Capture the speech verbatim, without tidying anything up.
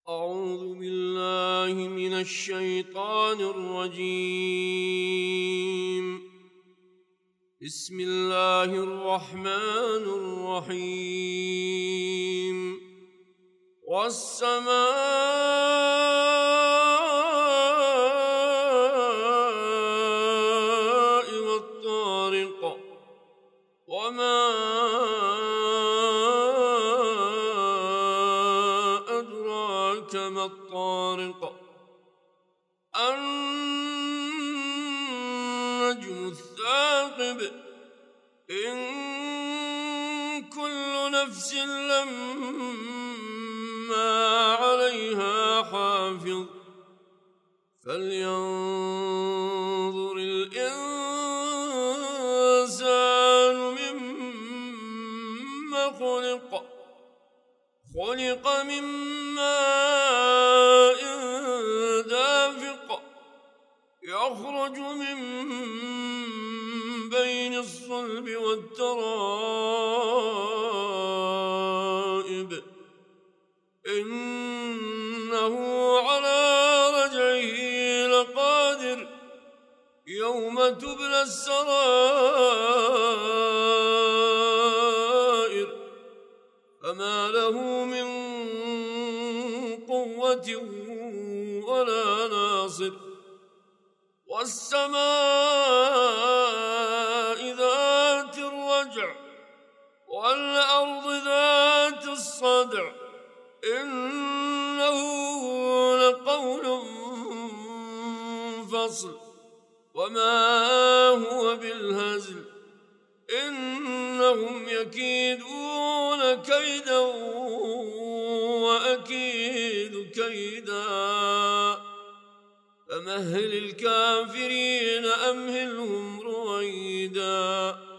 أعوذ بالله من الشيطان الرجيم. بسم الله الرحمن الرحيم. والسماء والطارق وما أدراك ما الطارق النجم الثاقب إن كل نفس لما عليها حافظ فلينظر الإنسان مما خلق خلق من ماء دافق يخرج من بين الصلب والترائب إنه على رجعه لقادر يوم تبلى السرائر فما له من قوة ولا ناصر والسماء ذات الرجع والأرض ذات الصدع إنه لقول فصل وما هو بالهزل إنهم يكيدون كيدا وأكيد كيدا فمهل الكافرين أمهلهم رويدا